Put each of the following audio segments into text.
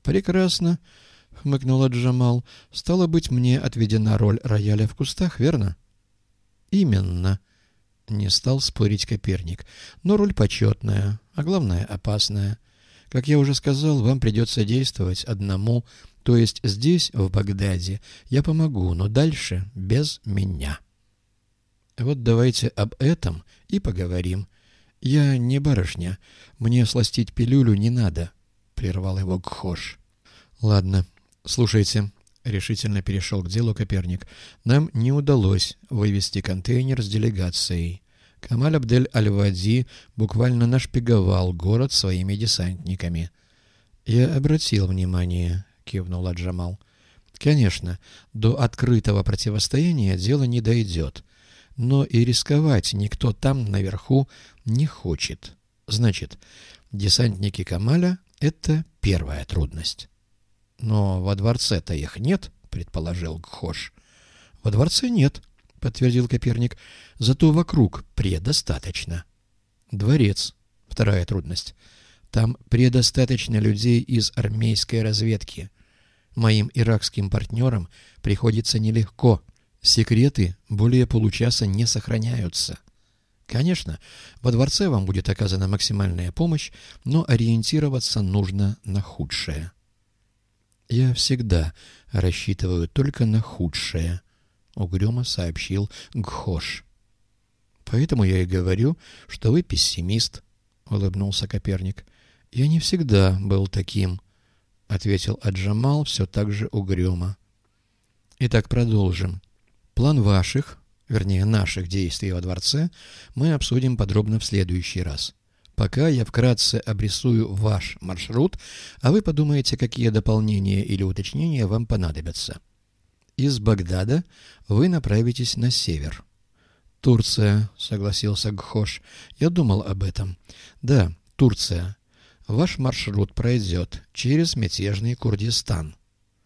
«Прекрасно», — хмыкнула Джамал. «Стало быть, мне отведена роль рояля в кустах, верно?» «Именно», — не стал спорить Коперник. «Но роль почетная, а главное опасная. Как я уже сказал, вам придется действовать одному, то есть здесь, в Багдаде, я помогу, но дальше без меня». «Вот давайте об этом и поговорим. Я не барышня, мне сластить пилюлю не надо», — прервал его Гхош. «Ладно, слушайте», — решительно перешел к делу Коперник. «Нам не удалось вывести контейнер с делегацией. Камаль Абдель-Аль-Вади буквально нашпиговал город своими десантниками». «Я обратил внимание», — кивнул Джамал. «Конечно, до открытого противостояния дело не дойдет. Но и рисковать никто там наверху не хочет. Значит, десантники Камаля — это первая трудность». «Но во дворце-то их нет», — предположил Гхош. «Во дворце нет», — подтвердил Коперник. «Зато вокруг предостаточно». «Дворец» — вторая трудность. «Там предостаточно людей из армейской разведки. Моим иракским партнерам приходится нелегко. Секреты более получаса не сохраняются. Конечно, во дворце вам будет оказана максимальная помощь, но ориентироваться нужно на худшее». «Я всегда рассчитываю только на худшее», — угрюмо сообщил Гхош. «Поэтому я и говорю, что вы пессимист», — улыбнулся Коперник. «Я не всегда был таким», — ответил Аджамал все так же угрюмо. «Итак, продолжим. План ваших, вернее наших действий во дворце мы обсудим подробно в следующий раз. Пока я вкратце обрисую ваш маршрут, а вы подумаете, какие дополнения или уточнения вам понадобятся. Из Багдада вы направитесь на север». «Турция», — согласился Гхош. «Я думал об этом. Да, Турция. Ваш маршрут пройдет через мятежный Курдистан.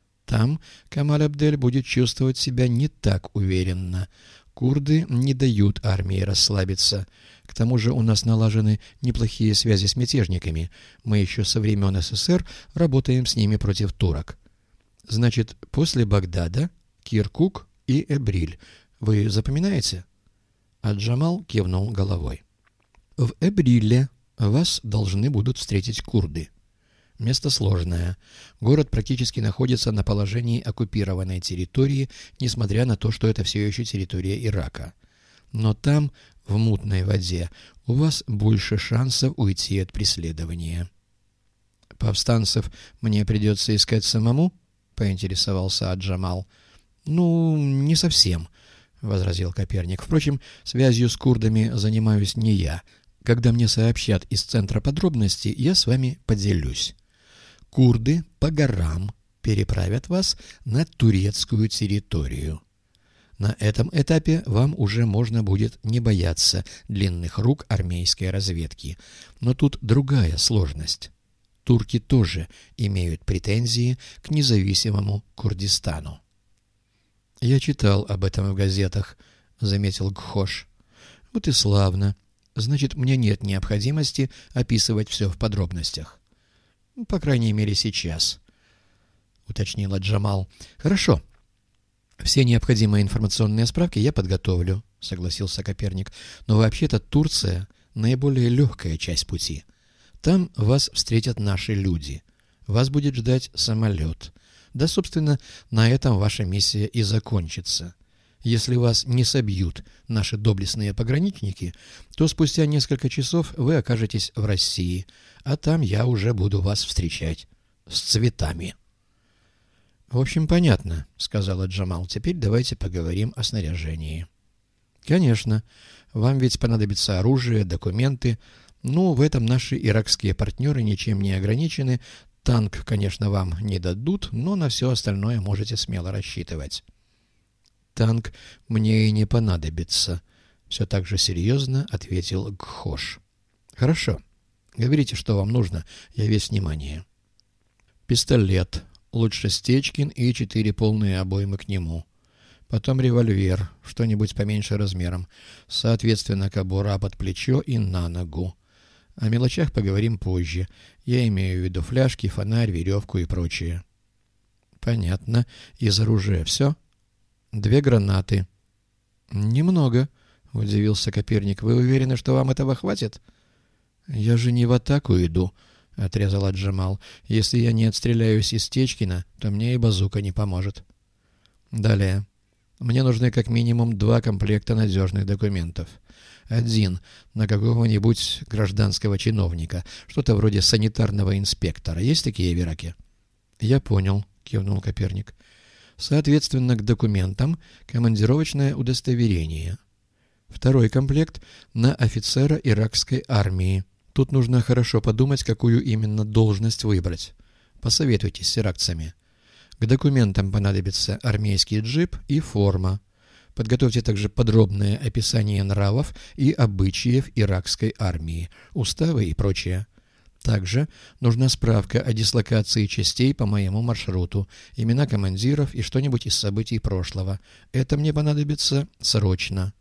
Там Камаль Абдель будет чувствовать себя не так уверенно. Курды не дают армии расслабиться. К тому же у нас налажены неплохие связи с мятежниками. Мы еще со времен СССР работаем с ними против турок. Значит, после Багдада Киркук и Эбриль. Вы запоминаете?» Аджамал кивнул головой. «В Эбриле вас должны будут встретить курды. Место сложное. Город практически находится на положении оккупированной территории, несмотря на то, что это все еще территория Ирака. Но там, в мутной воде, у вас больше шансов уйти от преследования». «Повстанцев мне придется искать самому?» — поинтересовался Аджамал. «Ну, не совсем», — возразил Коперник. «Впрочем, связью с курдами занимаюсь не я. Когда мне сообщат из центра подробности, я с вами поделюсь. Курды по горам переправят вас на турецкую территорию. На этом этапе вам уже можно будет не бояться длинных рук армейской разведки. Но тут другая сложность. Турки тоже имеют претензии к независимому Курдистану». «Я читал об этом в газетах», — заметил Гхош. «Вот и славно. Значит, мне нет необходимости описывать все в подробностях. По крайней мере, сейчас», — уточнила Джамал. «Хорошо. Все необходимые информационные справки я подготовлю», — согласился Коперник. «Но вообще-то Турция — наиболее легкая часть пути. Там вас встретят наши люди. Вас будет ждать самолет. Да, собственно, на этом ваша миссия и закончится. Если вас не собьют наши доблестные пограничники, то спустя несколько часов вы окажетесь в России, а там я уже буду вас встречать с цветами». «В общем, понятно», — сказала Джамал. «Теперь давайте поговорим о снаряжении». «Конечно. Вам ведь понадобится оружие, документы. Ну, в этом наши иракские партнеры ничем не ограничены. Танк, конечно, вам не дадут, но на все остальное можете смело рассчитывать». «Танк мне и не понадобится», — все так же серьезно ответил Гхош. «Хорошо. Говорите, что вам нужно. Я весь внимание». «Пистолет. Лучше Стечкин и 4 полные обоймы к нему. Потом револьвер, что-нибудь поменьше размером. Соответственно, кобура под плечо и на ногу. О мелочах поговорим позже. Я имею в виду фляжки, фонарь, веревку и прочее». «Понятно. Из оружия все?» «2 гранаты». «Немного», — удивился Коперник. «Вы уверены, что вам этого хватит?» «Я же не в атаку иду», — отрезал Джамал. «Если я не отстреляюсь из Течкина, то мне и базука не поможет». «Далее. Мне нужны как минимум 2 комплекта надежных документов. 1 на какого-нибудь гражданского чиновника, что-то вроде санитарного инспектора. Есть такие в Ираке?» «Я понял», — кивнул Коперник. «Соответственно, к документам командировочное удостоверение. 2 комплект на офицера иракской армии. Тут нужно хорошо подумать, какую именно должность выбрать. Посоветуйтесь с иракцами. К документам понадобится армейский джип и форма. Подготовьте также подробное описание нравов и обычаев иракской армии, уставы и прочее. Также нужна справка о дислокации частей по моему маршруту, имена командиров и что-нибудь из событий прошлого. Это мне понадобится срочно.